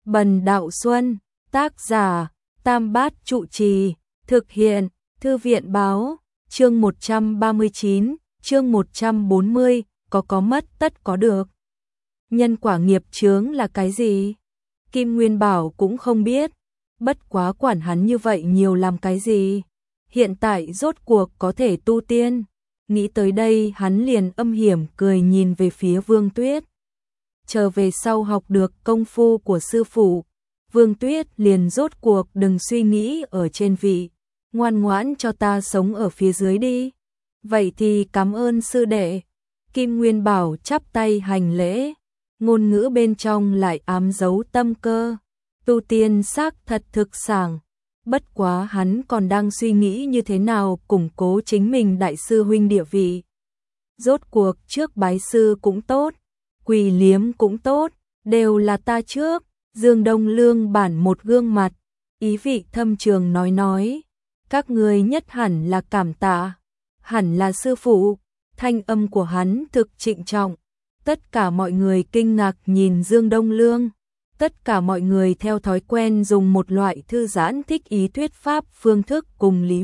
Bần Đạo Xuân, tác giả, Tam Bát Trụ Trì, thực hiện, Thư viện báo, chương 139, chương 140, có mất tất có được. Nhân quả nghiệp chướng là cái gì? Kim Nguyên Bảo cũng không biết, bất quá quản hắn như vậy nhiều làm cái gì? Hiện tại rốt cuộc có thể tu tiên. Nghĩ tới đây hắn liền âm hiểm cười nhìn về phía Vương Tuyết. Chờ về sau học được công phu của sư phụ, Vương Tuyết liền rốt cuộc đừng suy nghĩ ở trên vị, ngoan ngoãn cho ta sống ở phía dưới đi. Vậy thì cảm ơn sư đệ. Kim Nguyên Bảo chắp tay hành lễ, ngôn ngữ bên trong lại ám dấu tâm cơ. Tu tiên xác thật thực sảng, bất quá hắn còn đang suy nghĩ như thế nào củng cố chính mình đại sư huynh địa vị. Rốt cuộc trước bái sư cũng tốt, quỳ liếm cũng tốt, đều là ta trước. Dương Đông Lương bản một gương mặt, ý vị thâm trường nói, các ngươi nhất hẳn là cảm tạ, hẳn là sư phụ. Thanh âm của hắn thực trịnh trọng. Tất cả mọi người kinh ngạc nhìn Dương Đông Lương. Tất cả mọi người theo thói quen dùng một loại thư giãn thích ý thuyết pháp phương thức cùng Lý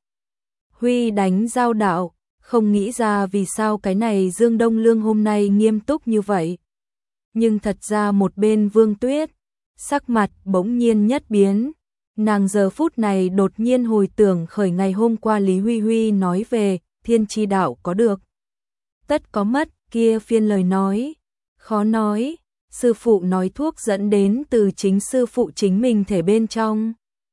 Huy đánh giao đạo, không nghĩ ra vì sao cái này Dương Đông Lương hôm nay nghiêm túc như vậy. Nhưng thật ra một bên Vương Tuyết, sắc mặt bỗng nhiên nhất biến, nàng giờ phút này đột nhiên hồi tưởng khởi ngày hôm qua Lý Huy nói về thiên chi đạo có được tất có mất kia phiên lời nói, khó nói. Sư phụ nói thuốc dẫn đến từ chính sư phụ chính mình thể bên trong.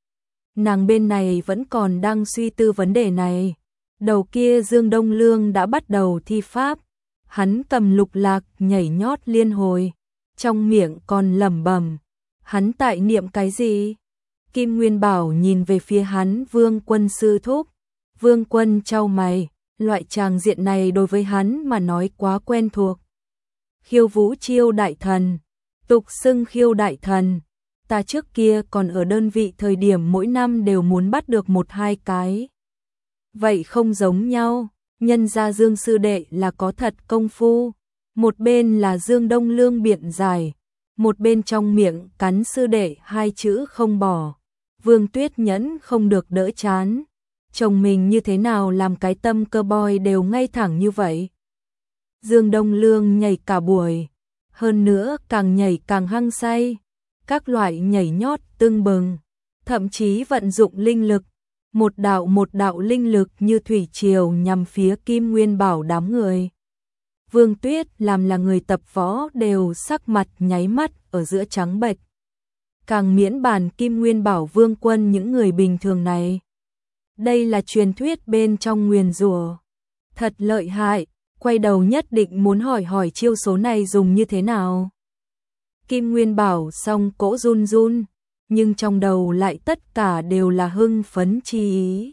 Nàng bên này vẫn còn đang suy tư vấn đề này. Đầu kia Dương Đông Lương đã bắt đầu thi pháp. Hắn cầm lục lạc nhảy nhót liên hồi. Trong miệng còn lẩm bẩm. Hắn tại niệm cái gì? Kim Nguyên Bảo nhìn về phía hắn Vương Quân sư thúc. Vương Quân chau mày. Loại tràng diện này đối với hắn mà nói quá quen thuộc. Khiêu vũ chiêu đại thần, tục xưng khiêu đại thần. Ta trước kia còn ở đơn vị thời điểm mỗi năm đều muốn bắt được 1-2 cái. Vậy không giống nhau, nhân ra Dương sư đệ là có thật công phu. Một bên là Dương Đông Lương biện giải, một bên trong miệng cắn sư đệ 2 chữ không bỏ. Vương Tuyết nhẫn không được đỡ chán. Chồng mình như thế nào làm cái tâm cơ boy đều ngay thẳng như vậy. Dương Đông Lương nhảy cả buổi, hơn nữa càng nhảy càng hăng say, các loại nhảy nhót tưng bừng, thậm chí vận dụng linh lực, một đạo linh lực như thủy triều nhằm phía Kim Nguyên Bảo đám người. Vương Tuyết làm là người tập võ đều sắc mặt nháy mắt ở giữa trắng bệch. Càng miễn bàn Kim Nguyên Bảo Vương Quân những người bình thường này. Đây là truyền thuyết bên trong nguyền rủa, thật lợi hại. Quay đầu nhất định muốn hỏi chiêu số này dùng như thế nào. Kim Nguyên Bảo xong cỗ run run, nhưng trong đầu lại tất cả đều là hưng phấn chi ý.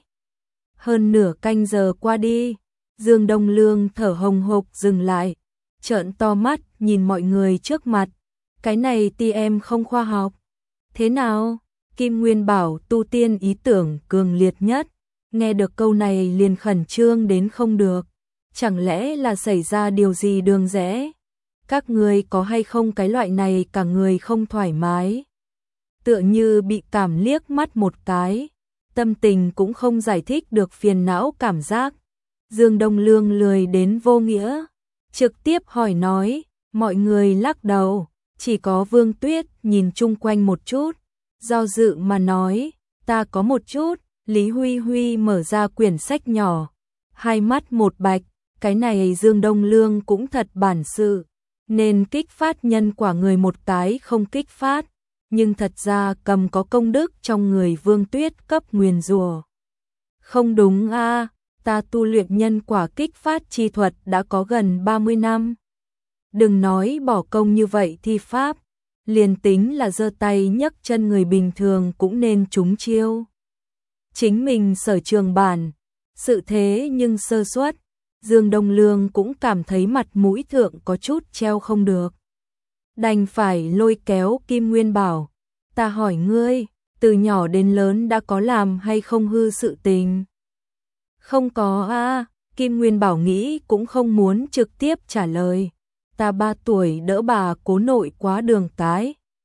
Hơn nửa canh giờ qua đi, Dương Đông Lương thở hồng hộc dừng lại, trợn to mắt nhìn mọi người trước mặt. Cái này em không khoa học. Thế nào? Kim Nguyên Bảo tu tiên ý tưởng cường liệt nhất, nghe được câu này liền khẩn trương đến không được. Chẳng lẽ là xảy ra điều gì đường rẽ? Các người có hay không cái loại này cả người không thoải mái? Tựa như bị cảm liếc mắt một cái, tâm tình cũng không giải thích được phiền não cảm giác. Dương Đông Lương lười đến vô nghĩa, trực tiếp hỏi nói, mọi người lắc đầu, chỉ có Vương Tuyết nhìn chung quanh một chút, do dự mà nói, ta có một chút. Lý Huy mở ra quyển sách nhỏ, hai mắt một bạch. Cái này Dương Đông Lương cũng thật bản sự, nên kích phát nhân quả người một cái không kích phát, nhưng thật ra cầm có công đức trong người Vương Tuyết cấp nguyền rủa. Không đúng a, ta tu luyện nhân quả kích phát chi thuật đã có gần 30 năm. Đừng nói bỏ công như vậy thi pháp, liền tính là giơ tay nhấc chân người bình thường cũng nên trúng chiêu. Chính mình sở trường bản, sự thế nhưng sơ suất. Dương Đông Lương cũng cảm thấy mặt mũi thượng có chút treo không được. Đành phải lôi kéo Kim Nguyên Bảo. Ta hỏi ngươi, từ nhỏ đến lớn đã có làm hay không hư sự tình? Không có a. Kim Nguyên Bảo nghĩ cũng không muốn trực tiếp trả lời. Ta 3 tuổi đỡ bà cố nội quá đường cái.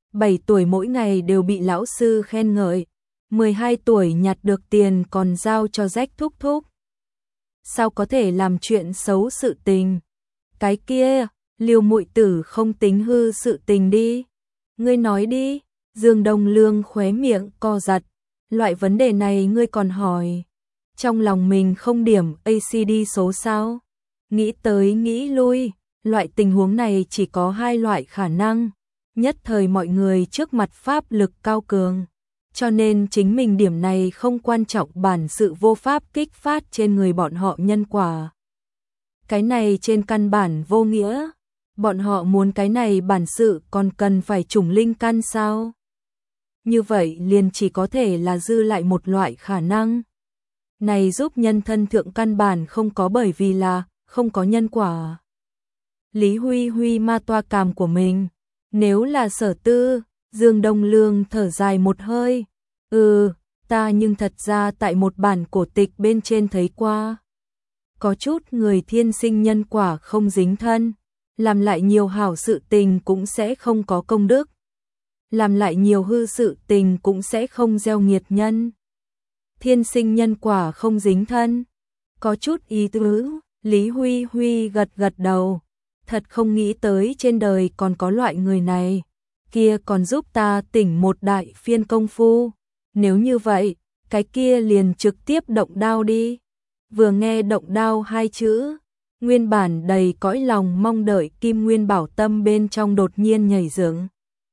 7 tuổi mỗi ngày đều bị lão sư khen ngợi, 12 tuổi nhặt được tiền còn giao cho rách thúc thúc. Sao có thể làm chuyện xấu sự tình? Cái kia, Liêu muội tử không tính hư sự tình đi. Ngươi nói đi, Dương Đông Lương khóe miệng co giật, loại vấn đề này ngươi còn hỏi. Trong lòng mình không điểm ACD số sao? Nghĩ tới nghĩ lui, loại tình huống này chỉ có hai loại khả năng. Nhất thời mọi người trước mặt pháp lực cao cường, cho nên chính mình điểm này không quan trọng bản sự vô pháp kích phát trên người bọn họ nhân quả. Cái này trên căn bản vô nghĩa, bọn họ muốn cái này bản sự còn cần phải trùng linh căn sao? Như vậy liền chỉ có thể là dư lại một loại khả năng. Này giúp nhân thân thượng căn bản không có bởi vì là không có nhân quả. Lý Huy Huy ma toa cằm của mình. Nếu là Sở Tư, Dương Đông Lương thở dài một hơi. Ta nhưng thật ra tại một bản cổ tịch bên trên thấy qua. Có chút người thiên sinh nhân quả không dính thân, làm lại nhiều hảo sự tình cũng sẽ không có công đức. Làm lại nhiều hư sự tình cũng sẽ không gieo nghiệt nhân. Thiên sinh nhân quả không dính thân. Có chút ý tứ, Lý Huy Huy gật gật đầu. Thật không nghĩ tới trên đời còn có loại người này. Kia còn giúp ta tỉnh một đại phiên công phu. Nếu như vậy, cái kia liền trực tiếp động đao đi. Vừa nghe động đao hai chữ, nguyên bản đầy cõi lòng mong đợi Kim Nguyên Bảo tâm bên trong đột nhiên nhảy dựng.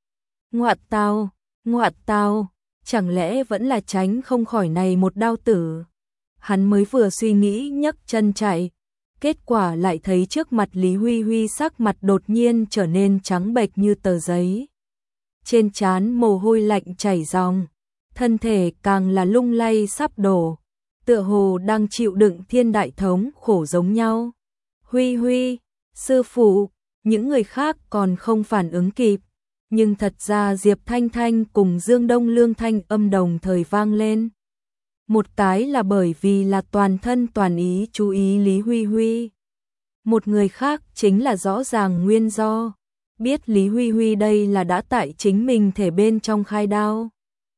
Ngoạt tao, chẳng lẽ vẫn là tránh không khỏi này một đao tử. Hắn mới vừa suy nghĩ nhấc chân chạy, kết quả lại thấy trước mặt Lý Huy Huy sắc mặt đột nhiên trở nên trắng bệch như tờ giấy. Trên trán mồ hôi lạnh chảy ròng, thân thể càng là lung lay sắp đổ, tựa hồ đang chịu đựng thiên đại thống khổ giống nhau. Huy Huy, sư phụ, những người khác còn không phản ứng kịp, nhưng thật ra Diệp Thanh Thanh cùng Dương Đông Lương thanh âm đồng thời vang lên. Một cái là bởi vì là toàn thân toàn ý chú ý Lý Huy Huy. Một người khác chính là rõ ràng nguyên do, biết Lý Huy Huy đây là đã tại chính mình thể bên trong khai đao.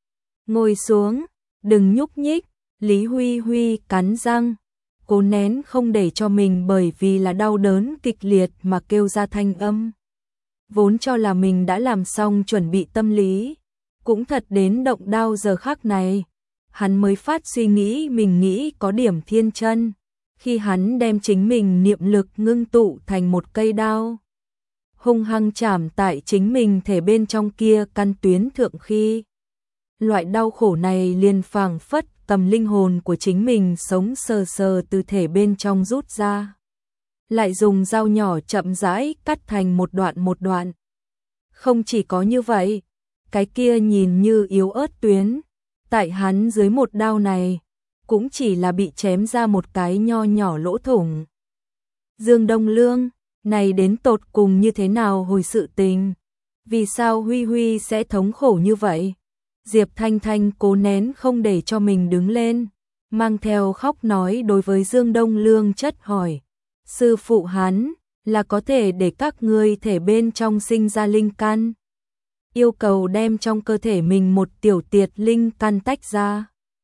Ngồi xuống, đừng nhúc nhích, Lý Huy Huy cắn răng, cố nén không để cho mình bởi vì là đau đớn kịch liệt mà kêu ra thanh âm. Vốn cho là mình đã làm xong chuẩn bị tâm lý, cũng thật đến động đao giờ khắc này. Hắn mới phát suy nghĩ mình nghĩ có điểm thiên chân, khi hắn đem chính mình niệm lực ngưng tụ thành một cây đao. Hung hăng chạm tại chính mình thể bên trong kia căn tuyến thượng khi. Loại đau khổ này liền phảng phất cầm linh hồn của chính mình sống sờ sờ từ thể bên trong rút ra. Lại dùng dao nhỏ chậm rãi cắt thành một đoạn. Không chỉ có như vậy, cái kia nhìn như yếu ớt tuyến, tại hắn dưới một đao này, cũng chỉ là bị chém ra một cái nho nhỏ lỗ thủng. Dương Đông Lương, này đến tột cùng như thế nào hồi sự tình? Vì sao Huy Huy sẽ thống khổ như vậy? Diệp Thanh Thanh cố nén không để cho mình đứng lên, mang theo khóc nói đối với Dương Đông Lương chất hỏi. Sư phụ hắn, là có thể để các ngươi thể bên trong sinh ra linh căn. Yêu cầu đem trong cơ thể mình một tiểu tiệt linh căn tách ra.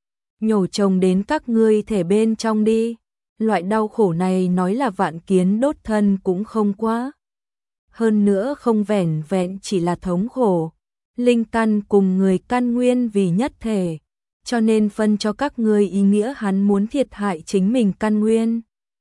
Nhổ trồng đến các ngươi thể bên trong đi. Loại đau khổ này nói là vạn kiến đốt thân cũng không quá. Hơn nữa không vẻn vẹn chỉ là thống khổ. Linh căn cùng người căn nguyên vì nhất thể. Cho nên phân cho các ngươi ý nghĩa hắn muốn thiệt hại chính mình căn nguyên.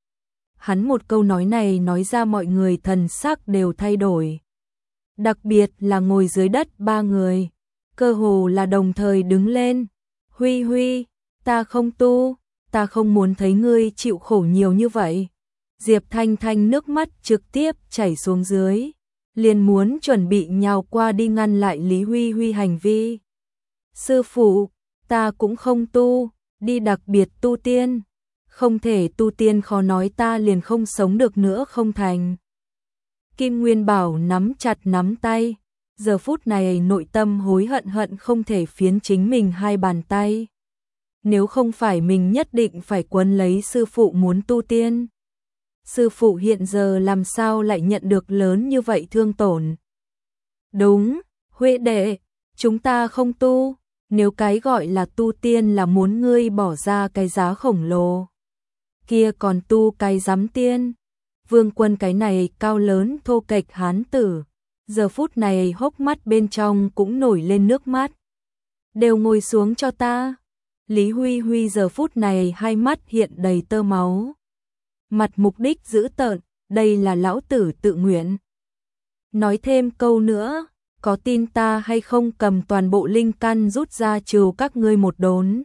Hắn một câu nói này nói ra mọi người thần sắc đều thay đổi. Đặc biệt là ngồi dưới đất ba người, cơ hồ là đồng thời đứng lên. Huy Huy, ta không tu, ta không muốn thấy ngươi chịu khổ nhiều như vậy. Diệp Thanh Thanh nước mắt trực tiếp chảy xuống dưới, liền muốn chuẩn bị nhào qua đi ngăn lại Lý Huy Huy hành vi. Sư phụ, ta cũng không tu, đi đặc biệt tu tiên. Không thể tu tiên khó nói ta liền không sống được nữa không thành. Kim Nguyên Bảo nắm chặt nắm tay, giờ phút này nội tâm hối hận không thể phiến chính mình hai bàn tay. Nếu không phải mình nhất định phải quấn lấy sư phụ muốn tu tiên. Sư phụ hiện giờ làm sao lại nhận được lớn như vậy thương tổn. Đúng, Huệ đệ, chúng ta không tu, nếu cái gọi là tu tiên là muốn ngươi bỏ ra cái giá khổng lồ. Kia còn tu cái giám tiên. Vương Quân cái này cao lớn thô kệch hán tử, giờ phút này hốc mắt bên trong cũng nổi lên nước mắt. Đều ngồi xuống cho ta. Lý Huy Huy giờ phút này hai mắt hiện đầy tơ máu. Mặt mục đích dữ tợn, đây là lão tử tự nguyện. Nói thêm câu nữa, có tin ta hay không cầm toàn bộ linh căn rút ra trừ các ngươi một đốn.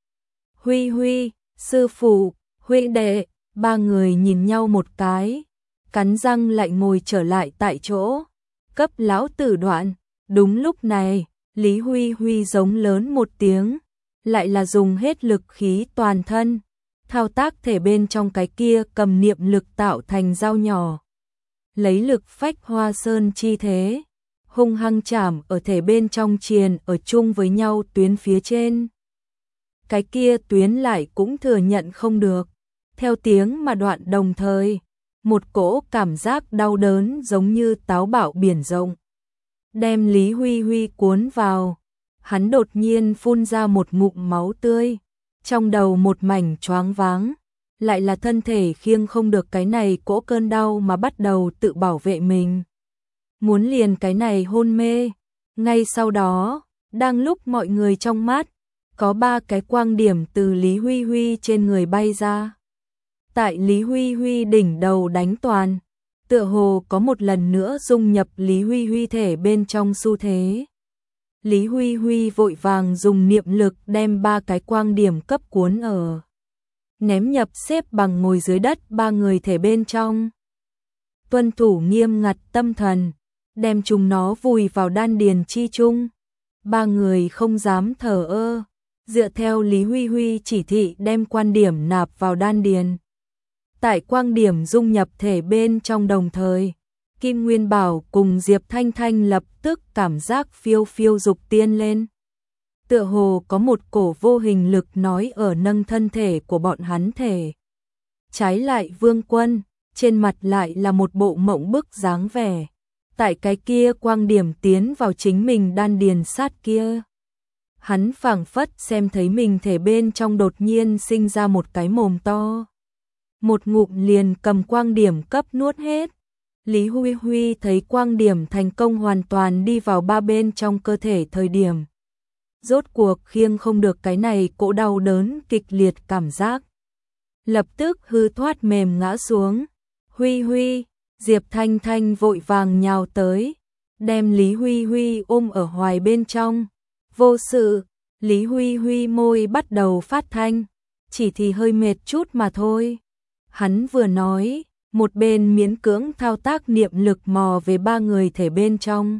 Huy Huy, sư phụ, Huy đệ, ba người nhìn nhau một cái, cắn răng lại ngồi trở lại tại chỗ, cấp lão tử đoạn. Đúng lúc này, Lý Huy Huy giống lớn một tiếng, lại là dùng hết lực khí toàn thân, thao tác thể bên trong cái kia cầm niệm lực tạo thành dao nhỏ. Lấy lực phách hoa sơn chi thế, hung hăng chạm ở thể bên trong triền ở chung với nhau tuyến phía trên. Cái kia tuyến lại cũng thừa nhận không được, theo tiếng mà đoạn đồng thời, một cỗ cảm giác đau đớn giống như táo bạo biển rộng, đem Lý Huy Huy cuốn vào. Hắn đột nhiên phun ra một ngụm máu tươi, trong đầu một mảnh choáng váng, lại là thân thể khiêng không được cái này cỗ cơn đau mà bắt đầu tự bảo vệ mình. Muốn liền cái này hôn mê. Ngay sau đó, đang lúc mọi người trong mắt, có ba cái quang điểm từ Lý Huy Huy trên người bay ra. Tại Lý Huy Huy đỉnh đầu đánh toàn, tựa hồ có một lần nữa dung nhập Lý Huy Huy thể bên trong xu thế. Lý Huy Huy vội vàng dùng niệm lực đem ba cái quang điểm cấp cuốn ở, ném nhập xếp bằng ngồi dưới đất ba người thể bên trong. Tuân thủ nghiêm ngặt tâm thần, đem chúng nó vùi vào đan điền chi chung. Ba người không dám thờ ơ, dựa theo Lý Huy Huy chỉ thị đem quan điểm nạp vào đan điền. Tại quang điểm dung nhập thể bên trong đồng thời, Kim Nguyên Bảo cùng Diệp Thanh Thanh lập tức cảm giác phiêu phiêu dục tiên lên. Tựa hồ có một cổ vô hình lực nói ở nâng thân thể của bọn hắn thể. Trái lại Vương Quân, trên mặt lại là một bộ mộng bức dáng vẻ. Tại cái kia quang điểm tiến vào chính mình đan điền sát kia. Hắn phảng phất xem thấy mình thể bên trong đột nhiên sinh ra một cái mồm to. Một ngụm liền cầm quang điểm cấp nuốt hết. Lý Huy Huy thấy quang điểm thành công hoàn toàn đi vào ba bên trong cơ thể thời điểm. Rốt cuộc khiêng không được cái này cỗ đau đớn kịch liệt cảm giác. Lập tức hư thoát mềm ngã xuống. Huy Huy, Diệp Thanh Thanh vội vàng nhào tới, đem Lý Huy Huy ôm ở hoài bên trong. Vô sự, Lý Huy Huy môi bắt đầu phát thanh, chỉ thì hơi mệt chút mà thôi. Hắn vừa nói, một bên miễn cưỡng thao tác niệm lực mò về ba người thể bên trong.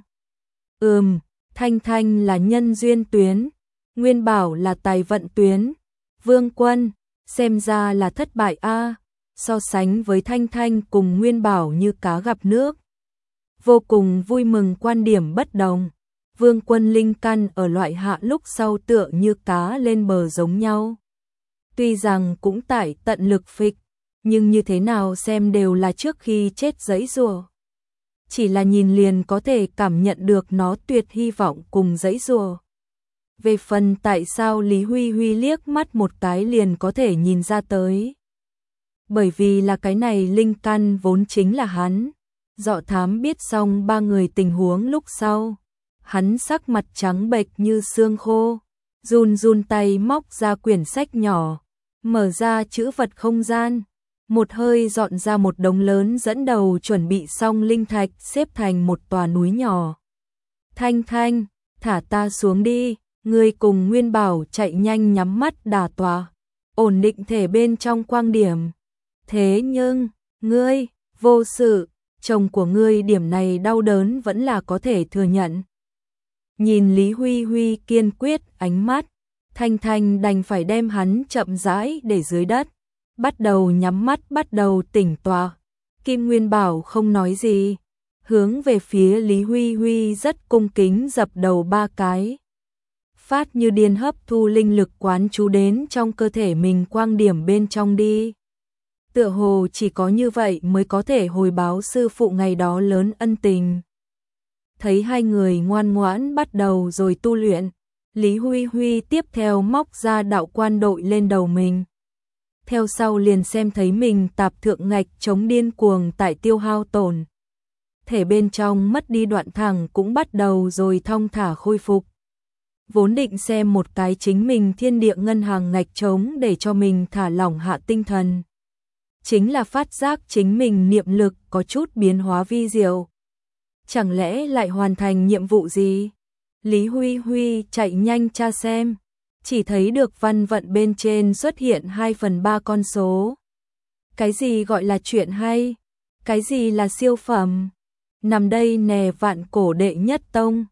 Thanh Thanh là nhân duyên tuyến, Nguyên Bảo là tài vận tuyến, Vương Quân, xem ra là thất bại a. So sánh với Thanh Thanh cùng Nguyên Bảo như cá gặp nước. Vô cùng vui mừng quan điểm bất đồng. Vương Quân linh căn ở loại hạ lúc sau tựa như cá lên bờ giống nhau. Tuy rằng cũng tại tận lực phịch, nhưng như thế nào xem đều là trước khi chết giãy giụa. Chỉ là nhìn liền có thể cảm nhận được nó tuyệt hy vọng cùng giãy giụa. Về phần tại sao Lý Huy Huy liếc mắt một cái liền có thể nhìn ra tới. Bởi vì là cái này linh căn vốn chính là hắn. Dọ thám biết xong ba người tình huống lúc sau. Hắn sắc mặt trắng bệch như xương khô. Run run tay móc ra quyển sách nhỏ. Mở ra chữ vật không gian. Một hơi dọn ra một đống lớn dẫn đầu chuẩn bị xong linh thạch xếp thành một tòa núi nhỏ. Thanh Thanh, thả ta xuống đi. Ngươi cùng Nguyên Bảo chạy nhanh nhắm mắt đả tọa. Ổn định thể bên trong quang điểm. Thế nhưng, ngươi, vô sự, chồng của ngươi điểm này đau đớn vẫn là có thể thừa nhận. Nhìn Lý Huy Huy kiên quyết ánh mắt, Thanh Thanh đành phải đem hắn chậm rãi để dưới đất, bắt đầu nhắm mắt bắt đầu tỉnh tọa. Kim Nguyên Bảo không nói gì, hướng về phía Lý Huy Huy rất cung kính dập đầu ba cái. Phát như điên hấp thu linh lực quán chú đến trong cơ thể mình quang điểm bên trong đi. Tựa hồ chỉ có như vậy mới có thể hồi báo sư phụ ngày đó lớn ân tình. Thấy hai người ngoan ngoãn bắt đầu rồi tu luyện, Lý Huy Huy tiếp theo móc ra đạo quan đội lên đầu mình. Theo sau liền xem thấy mình tạp thượng ngạch chống điên cuồng tại tiêu hao tổn. Thể bên trong mất đi đoạn thẳng cũng bắt đầu rồi thong thả khôi phục. Vốn định xem một cái chính mình thiên địa ngân hàng ngạch trống để cho mình thả lỏng hạ tinh thần. Chính là phát giác chính mình niệm lực có chút biến hóa vi diệu. Chẳng lẽ lại hoàn thành nhiệm vụ gì? Lý Huy Huy chạy nhanh tra xem, chỉ thấy được văn vận bên trên xuất hiện 2/3 con số. Cái gì gọi là chuyện hay? Cái gì là siêu phẩm? Nằm đây nè vạn cổ đệ nhất tông.